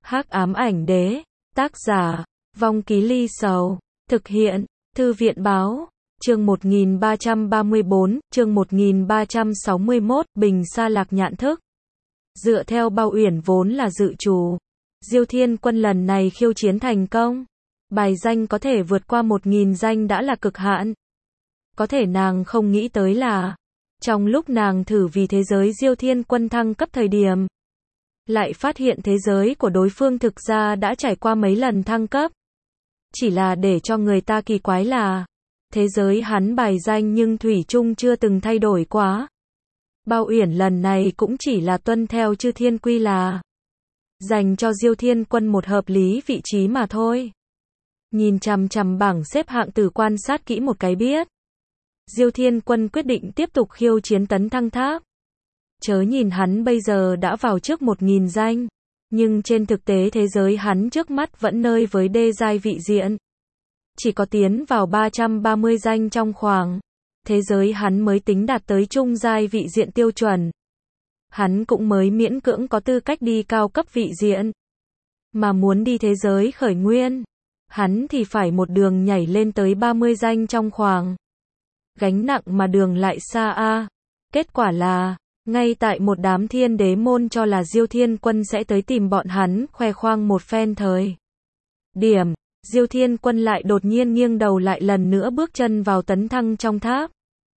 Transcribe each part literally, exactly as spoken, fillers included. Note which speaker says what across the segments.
Speaker 1: Hắc ám ảnh đế, tác giả, Vong Ký Ly Sầu, thực hiện, Thư viện báo, chương một nghìn ba trăm ba mươi bốn, chương một nghìn ba trăm sáu mươi mốt, Bình Sa Lạc Nhạn Thức. Dựa theo Bao Uyển vốn là dự chủ, Diêu Thiên Quân lần này khiêu chiến thành công. Bài danh có thể vượt qua một nghìn danh đã là cực hạn. Có thể nàng không nghĩ tới là, trong lúc nàng thử vì thế giới Diêu Thiên Quân thăng cấp thời điểm, lại phát hiện thế giới của đối phương thực ra đã trải qua mấy lần thăng cấp. Chỉ là để cho người ta kỳ quái là, thế giới hắn bài danh nhưng thủy chung chưa từng thay đổi quá. Bao Uyển lần này cũng chỉ là tuân theo chư thiên quy là dành cho Diêu Thiên Quân một hợp lý vị trí mà thôi. Nhìn chằm chằm bảng xếp hạng từ quan sát kỹ một cái biết, Diêu Thiên Quân quyết định tiếp tục khiêu chiến tấn thăng tháp. Chớ nhìn hắn bây giờ đã vào trước một nghìn danh, nhưng trên thực tế thế giới hắn trước mắt vẫn nơi với đê giai vị diện. Chỉ có tiến vào ba trăm ba mươi danh trong khoảng thế giới hắn mới tính đạt tới trung giai vị diện tiêu chuẩn. Hắn cũng mới miễn cưỡng có tư cách đi cao cấp vị diện. Mà muốn đi thế giới khởi nguyên, hắn thì phải một đường nhảy lên tới ba mươi danh trong khoảng. Gánh nặng mà đường lại xa a. Kết quả là, ngay tại một đám thiên đế môn cho là Diêu Thiên Quân sẽ tới tìm bọn hắn khoe khoang một phen thời điểm, Diêu Thiên Quân lại đột nhiên nghiêng đầu lại lần nữa bước chân vào tấn thăng trong tháp.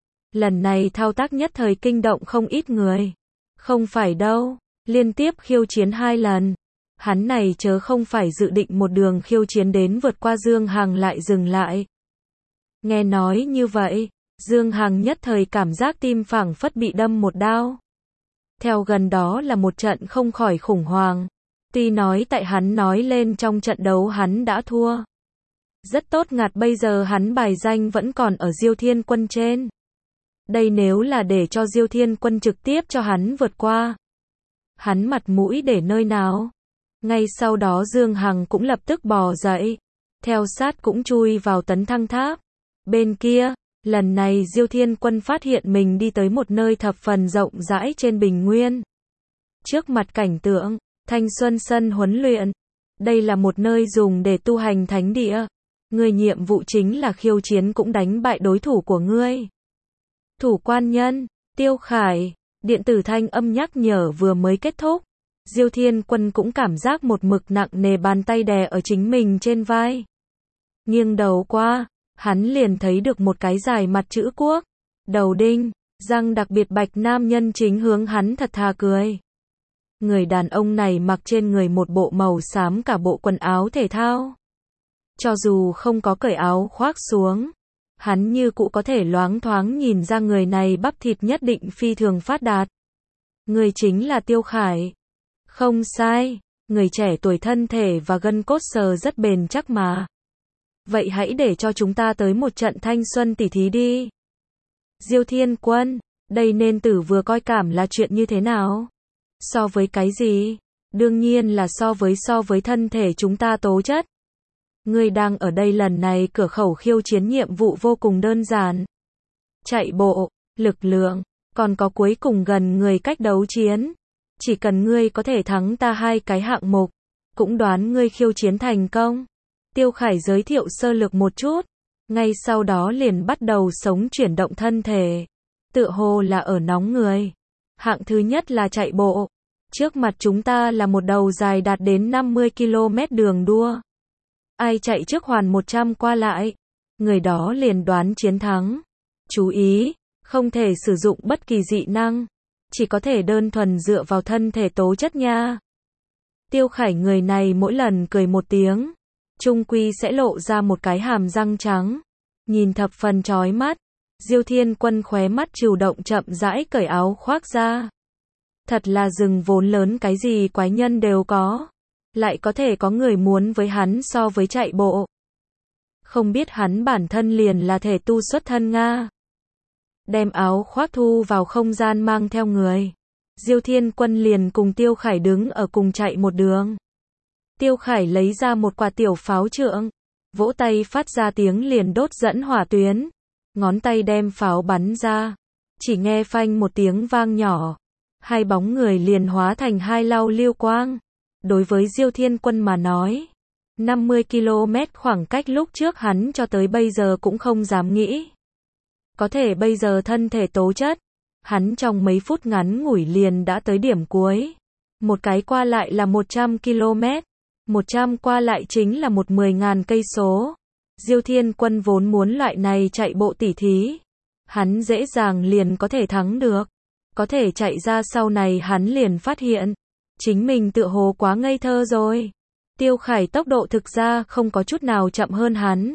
Speaker 1: Lần này thao tác nhất thời kinh động không ít người. Không phải đâu, liên tiếp khiêu chiến hai lần. Hắn này chớ không phải dự định một đường khiêu chiến đến vượt qua Dương Hằng lại dừng lại. Nghe nói như vậy, Dương Hằng nhất thời cảm giác tim phảng phất bị đâm một đao. Theo gần đó là một trận không khỏi khủng hoảng. Tuy nói tại hắn nói lên trong trận đấu hắn đã thua. Rất tốt ngặt bây giờ hắn bài danh vẫn còn ở Diêu Thiên Quân trên. Đây nếu là để cho Diêu Thiên Quân trực tiếp cho hắn vượt qua, hắn mặt mũi để nơi nào? Ngay sau đó Dương Hằng cũng lập tức bò dậy, theo sát cũng chui vào tấn thăng tháp. Bên kia, lần này Diêu Thiên Quân phát hiện mình đi tới một nơi thập phần rộng rãi trên bình nguyên. Trước mặt cảnh tượng, thanh xuân sân huấn luyện. Đây là một nơi dùng để tu hành thánh địa. Ngươi nhiệm vụ chính là khiêu chiến cũng đánh bại đối thủ của ngươi. Thủ quan nhân, Tiêu Khải, điện tử thanh âm nhắc nhở vừa mới kết thúc. Diêu Thiên Quân cũng cảm giác một mực nặng nề bàn tay đè ở chính mình trên vai. Nghiêng đầu qua, hắn liền thấy được một cái dài mặt chữ quốc, đầu đinh, răng đặc biệt bạch nam nhân chính hướng hắn thật thà cười. Người đàn ông này mặc trên người một bộ màu xám cả bộ quần áo thể thao. Cho dù không có cởi áo khoác xuống, hắn như cũ có thể loáng thoáng nhìn ra người này bắp thịt nhất định phi thường phát đạt. Người chính là Tiêu Khải. Không sai, người trẻ tuổi thân thể và gân cốt sờ rất bền chắc mà. Vậy hãy để cho chúng ta tới một trận thanh xuân tỉ thí đi. Diêu Thiên Quân, đây nên tử vừa coi cảm là chuyện như thế nào? So với cái gì? Đương nhiên là so với so với thân thể chúng ta tố chất. Ngươi đang ở đây lần này cửa khẩu khiêu chiến nhiệm vụ vô cùng đơn giản. Chạy bộ, lực lượng, còn có cuối cùng gần người cách đấu chiến. Chỉ cần ngươi có thể thắng ta hai cái hạng mục, cũng đoán ngươi khiêu chiến thành công. Tiêu Khải giới thiệu sơ lược một chút, ngay sau đó liền bắt đầu sống chuyển động thân thể. Tựa hồ là ở nóng người. Hạng thứ nhất là chạy bộ. Trước mặt chúng ta là một đầu dài đạt đến năm mươi ki lô mét đường đua. Ai chạy trước hoàn một trăm qua lại, người đó liền đoán chiến thắng. Chú ý, không thể sử dụng bất kỳ dị năng, chỉ có thể đơn thuần dựa vào thân thể tố chất nha. Tiêu Khải người này mỗi lần cười một tiếng, chung quy sẽ lộ ra một cái hàm răng trắng, nhìn thập phần chói mắt. Diêu Thiên Quân khóe mắt trừu động chậm rãi cởi áo khoác ra. Thật là rừng vốn lớn cái gì quái nhân đều có. Lại có thể có người muốn với hắn so với chạy bộ. Không biết hắn bản thân liền là thể tu xuất thân Nga. Đem áo khoác thu vào không gian mang theo người. Diêu Thiên Quân liền cùng Tiêu Khải đứng ở cùng chạy một đường. Tiêu Khải lấy ra một quả tiểu pháo trượng, vỗ tay phát ra tiếng liền đốt dẫn hỏa tuyến. Ngón tay đem pháo bắn ra. Chỉ nghe phanh một tiếng vang nhỏ. Hai bóng người liền hóa thành hai lau lưu quang. Đối với Diêu Thiên Quân mà nói, năm mươi ki lô mét khoảng cách lúc trước hắn cho tới bây giờ cũng không dám nghĩ. Có thể bây giờ thân thể tố chất, hắn trong mấy phút ngắn ngủi liền đã tới điểm cuối. Một cái qua lại là một trăm ki lô mét, một trăm qua lại chính là một mười ngàn cây số. Diêu Thiên Quân vốn muốn loại này chạy bộ tỉ thí, hắn dễ dàng liền có thể thắng được. Có thể chạy ra sau này hắn liền phát hiện, chính mình tựa hồ quá ngây thơ rồi. Tiêu Khải tốc độ thực ra không có chút nào chậm hơn hắn.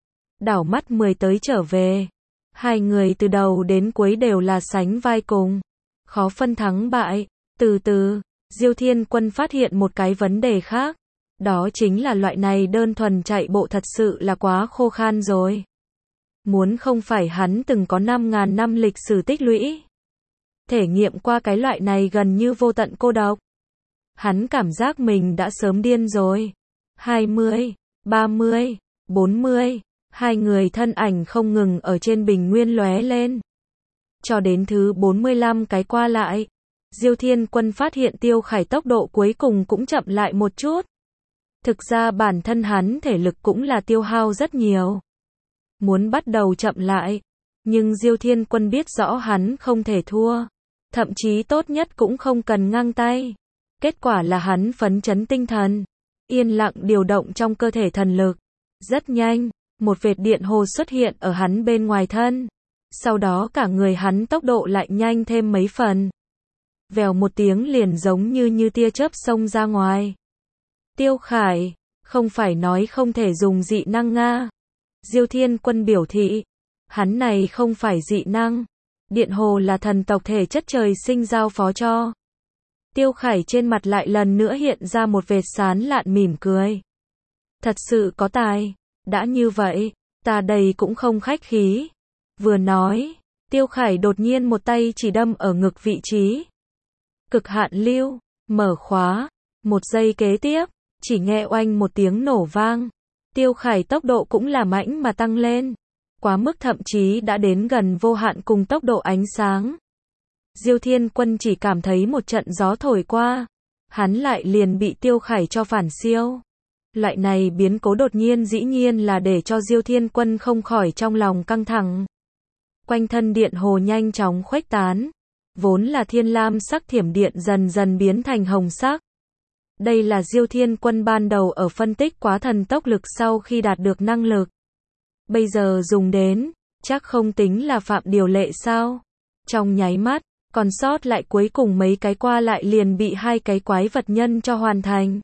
Speaker 1: Đảo mắt mười tới trở về. Hai người từ đầu đến cuối đều là sánh vai cùng. Khó phân thắng bại. Từ từ, Diêu Thiên Quân phát hiện một cái vấn đề khác. Đó chính là loại này đơn thuần chạy bộ thật sự là quá khô khan rồi. Muốn không phải hắn từng có năm ngàn năm lịch sử tích lũy. Thể nghiệm qua cái loại này gần như vô tận cô độc. Hắn cảm giác mình đã sớm điên rồi. hai mươi, ba mươi, bốn mươi, hai người thân ảnh không ngừng ở trên bình nguyên lóe lên. Cho đến thứ bốn mươi lăm cái qua lại, Diêu Thiên Quân phát hiện Tiêu Khải tốc độ cuối cùng cũng chậm lại một chút. Thực ra bản thân hắn thể lực cũng là tiêu hao rất nhiều. Muốn bắt đầu chậm lại, nhưng Diêu Thiên Quân biết rõ hắn không thể thua. Thậm chí tốt nhất cũng không cần ngang tay. Kết quả là hắn phấn chấn tinh thần, yên lặng điều động trong cơ thể thần lực. Rất nhanh, một vệt điện hồ xuất hiện ở hắn bên ngoài thân. Sau đó cả người hắn tốc độ lại nhanh thêm mấy phần. Vèo một tiếng liền giống như như tia chớp xông ra ngoài. Tiêu Khải, không phải nói không thể dùng dị năng Nga. Diêu Thiên Quân biểu thị, hắn này không phải dị năng. Điện hồ là thần tộc thể chất trời sinh giao phó cho. Tiêu Khải trên mặt lại lần nữa hiện ra một vệt sán lạn mỉm cười. Thật sự có tài, đã như vậy, ta đây cũng không khách khí. Vừa nói, Tiêu Khải đột nhiên một tay chỉ đâm ở ngực vị trí. Cực hạn lưu, mở khóa, một giây kế tiếp, chỉ nghe oanh một tiếng nổ vang. Tiêu Khải tốc độ cũng là mãnh mà tăng lên. Quá mức thậm chí đã đến gần vô hạn cùng tốc độ ánh sáng. Diêu Thiên Quân chỉ cảm thấy một trận gió thổi qua, hắn lại liền bị Tiêu Khải cho phản siêu. Loại này biến cố đột nhiên dĩ nhiên là để cho Diêu Thiên Quân không khỏi trong lòng căng thẳng. Quanh thân điện hồ nhanh chóng khuếch tán, vốn là thiên lam sắc thiểm điện dần dần biến thành hồng sắc. Đây là Diêu Thiên Quân ban đầu ở phân tích quá thần tốc lực sau khi đạt được năng lực. Bây giờ dùng đến, chắc không tính là phạm điều lệ sao? Trong nháy mắt, còn sót lại cuối cùng mấy cái qua lại liền bị hai cái quái vật nhân cho hoàn thành.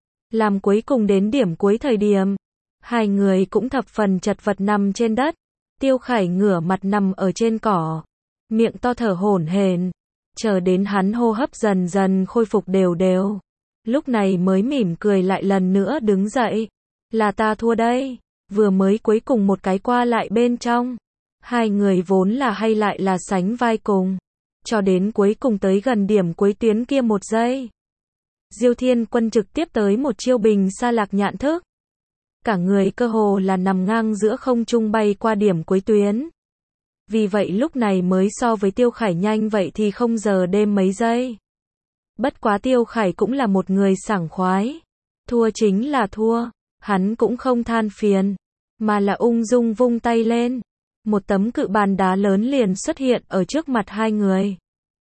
Speaker 1: Làm cuối cùng đến điểm cuối thời điểm, hai người cũng thập phần chật vật nằm trên đất. Tiêu Khải ngửa mặt nằm ở trên cỏ, miệng to thở hổn hển, chờ đến hắn hô hấp dần dần khôi phục đều đều. Lúc này mới mỉm cười lại lần nữa đứng dậy. Là ta thua đây. Vừa mới cuối cùng một cái qua lại bên trong, hai người vốn là hay lại là sánh vai cùng. Cho đến cuối cùng tới gần điểm cuối tuyến kia một giây, Diêu Thiên Quân trực tiếp tới một chiêu bình sa lạc nhạn thức. Cả người cơ hồ là nằm ngang giữa không trung bay qua điểm cuối tuyến. Vì vậy lúc này mới so với Tiêu Khải nhanh vậy thì không giờ đêm mấy giây. Bất quá Tiêu Khải cũng là một người sảng khoái. Thua chính là thua, hắn cũng không than phiền, mà là ung dung vung tay lên. Một tấm cự bàn đá lớn liền xuất hiện ở trước mặt hai người.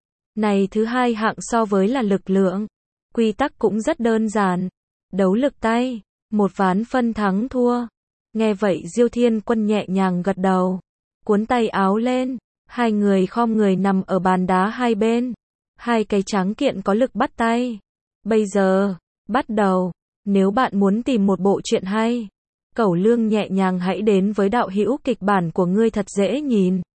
Speaker 1: Này thứ hai hạng so với là lực lượng. Quy tắc cũng rất đơn giản. Đấu lực tay, một ván phân thắng thua. Nghe vậy Diêu Thiên Quân nhẹ nhàng gật đầu. Cuốn tay áo lên, hai người khom người nằm ở bàn đá hai bên. Hai cái tráng kiện có lực bắt tay. Bây giờ, bắt đầu. Nếu bạn muốn tìm một bộ truyện hay, Cẩu Lương nhẹ nhàng hãy đến với đạo hữu kịch bản của ngươi thật dễ nhìn.